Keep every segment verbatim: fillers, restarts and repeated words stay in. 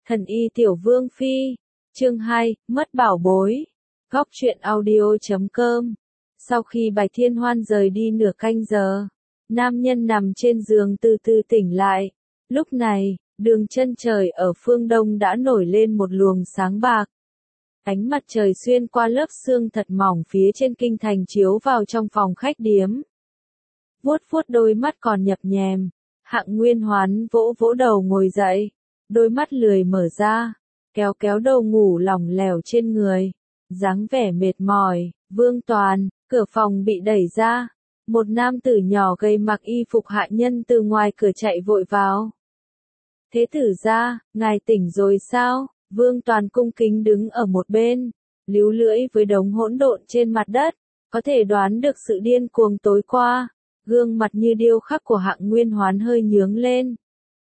Thần y tiểu vương phi. Chương hai, mất bảo bối. Góc truyện audio chấm com. Sau khi Bạch Thiên Hoan rời đi nửa canh giờ, nam nhân nằm trên giường từ từ tỉnh lại. Lúc này, đường chân trời ở phương đông đã nổi lên một luồng sáng bạc. Ánh mặt trời xuyên qua lớp sương thật mỏng phía trên kinh thành chiếu vào trong phòng khách điếm. Vuốt vuốt đôi mắt còn nhập nhèm, Hạng Nguyên Hoán vỗ vỗ đầu ngồi dậy, đôi mắt lười mở ra, kéo kéo đầu ngủ lỏng lẻo trên người, dáng vẻ mệt mỏi. Vương Toàn, cửa phòng bị đẩy ra, một nam tử nhỏ gầy mặc y phục hạ nhân từ ngoài cửa chạy vội vào. Thế tử gia, ngài tỉnh rồi sao? Vương Toàn cung kính đứng ở một bên, líu lưỡi với đống hỗn độn trên mặt đất, có thể đoán được sự điên cuồng tối qua. Gương mặt như điêu khắc của Hạng Nguyên Hoán hơi nhướng lên.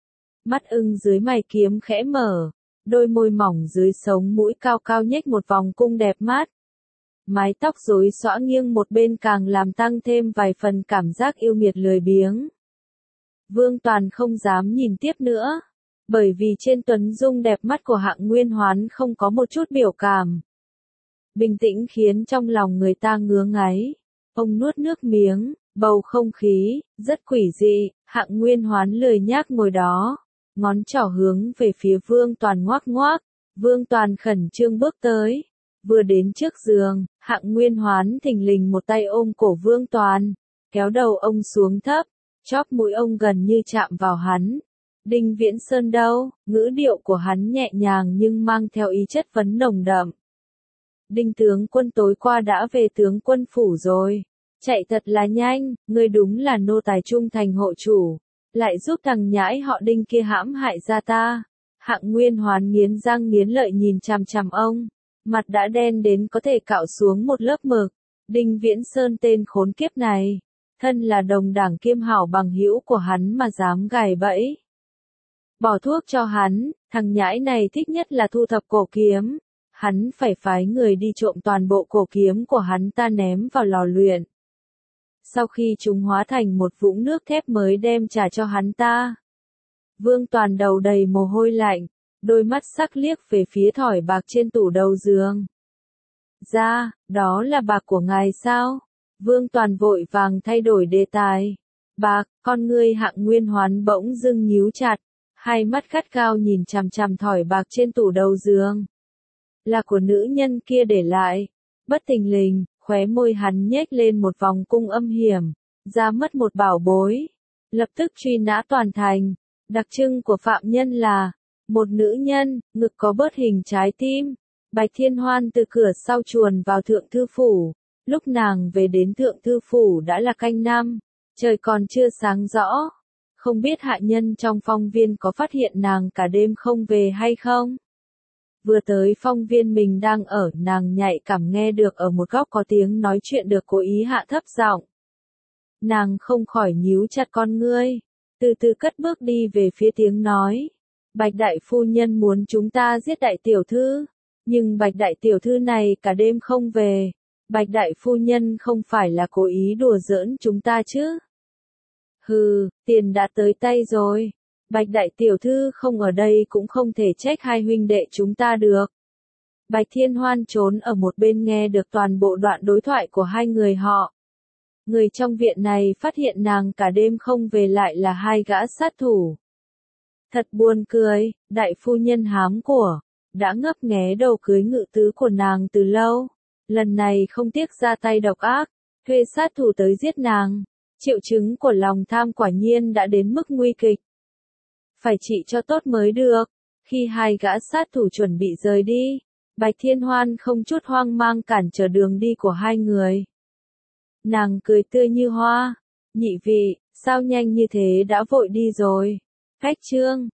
Mắt ưng dưới mày kiếm khẽ mở, đôi môi mỏng dưới sống mũi cao cao nhếch một vòng cung đẹp mắt. Mái tóc rối xõa nghiêng một bên càng làm tăng thêm vài phần cảm giác yêu nghiệt lười biếng. Vương Toàn không dám nhìn tiếp nữa, bởi vì trên tuấn dung đẹp mắt của Hạng Nguyên Hoán không có một chút biểu cảm. Bình tĩnh khiến trong lòng người ta ngứa ngáy. Ông nuốt nước miếng, bầu không khí rất quỷ dị. Hạng Nguyên Hoán lười nhác ngồi đó, ngón trỏ hướng về phía Vương Toàn ngoác ngoác. Vương Toàn khẩn trương bước tới, vừa đến trước giường, Hạng Nguyên Hoán thình lình một tay ôm cổ Vương Toàn, kéo đầu ông xuống thấp, chóp mũi ông gần như chạm vào hắn. Đinh Viễn Sơn đâu? Ngữ điệu của hắn nhẹ nhàng nhưng mang theo ý chất vấn nồng đậm. Đinh tướng quân tối qua đã về tướng quân phủ rồi. Chạy thật là nhanh, ngươi đúng là nô tài trung thành hộ chủ, lại giúp thằng nhãi họ Đinh kia hãm hại ra ta. Hạng Nguyên Hoán nghiến răng nghiến lợi nhìn chằm chằm ông, mặt đã đen đến có thể cạo xuống một lớp mực. Đinh Viễn Sơn tên khốn kiếp này, thân là đồng đảng kiêm hảo bằng hữu của hắn mà dám gài bẫy. Bỏ thuốc cho hắn, thằng nhãi này thích nhất là thu thập cổ kiếm, hắn phải phái người đi trộm toàn bộ cổ kiếm của hắn ta ném vào lò luyện. Sau khi chúng hóa thành một vũng nước thép mới đem trả cho hắn ta. Vương Toàn đầu đầy mồ hôi lạnh, đôi mắt sắc liếc về phía thỏi bạc trên tủ đầu giường. Ra, đó là bạc của ngài sao? Vương Toàn vội vàng thay đổi đề tài. Bạc, con ngươi Hạng Nguyên Hoán bỗng dưng nhíu chặt, hai mắt gắt gao nhìn chằm chằm thỏi bạc trên tủ đầu giường. Là của nữ nhân kia để lại. Bất thình lình, khóe môi hắn nhếch lên một vòng cung âm hiểm, ra mất một bảo bối. Lập tức truy nã toàn thành. Đặc trưng của phạm nhân là một nữ nhân, ngực có bớt hình trái tim. Bạch Thiên Hoan từ cửa sau chuồn vào thượng thư phủ. Lúc nàng về đến thượng thư phủ đã là canh năm, trời còn chưa sáng rõ. Không biết hạ nhân trong phong viên có phát hiện nàng cả đêm không về hay không? Vừa tới phong viên mình đang ở, nàng nhạy cảm nghe được ở một góc có tiếng nói chuyện được cố ý hạ thấp giọng. Nàng không khỏi nhíu chặt con ngươi, từ từ cất bước đi về phía tiếng nói. Bạch đại phu nhân muốn chúng ta giết đại tiểu thư, nhưng Bạch đại tiểu thư này cả đêm không về. Bạch đại phu nhân không phải là cố ý đùa giỡn chúng ta chứ? Hừ, tiền đã tới tay rồi. Bạch đại tiểu thư không ở đây cũng không thể trách hai huynh đệ chúng ta được. Bạch Thiên Hoan trốn ở một bên nghe được toàn bộ đoạn đối thoại của hai người họ. Người trong viện này phát hiện nàng cả đêm không về lại là hai gã sát thủ. Thật buồn cười, đại phu nhân hám của, đã ngấp nghé đầu cưới ngự tứ của nàng từ lâu. Lần này không tiếc ra tay độc ác, thuê sát thủ tới giết nàng. Triệu chứng của lòng tham quả nhiên đã đến mức nguy kịch. Phải trị cho tốt mới được. Khi hai gã sát thủ chuẩn bị rời đi, Bạch Thiên Hoan không chút hoang mang cản trở đường đi của hai người. Nàng cười tươi như hoa. Nhị vị, sao nhanh như thế đã vội đi rồi? Khách trương,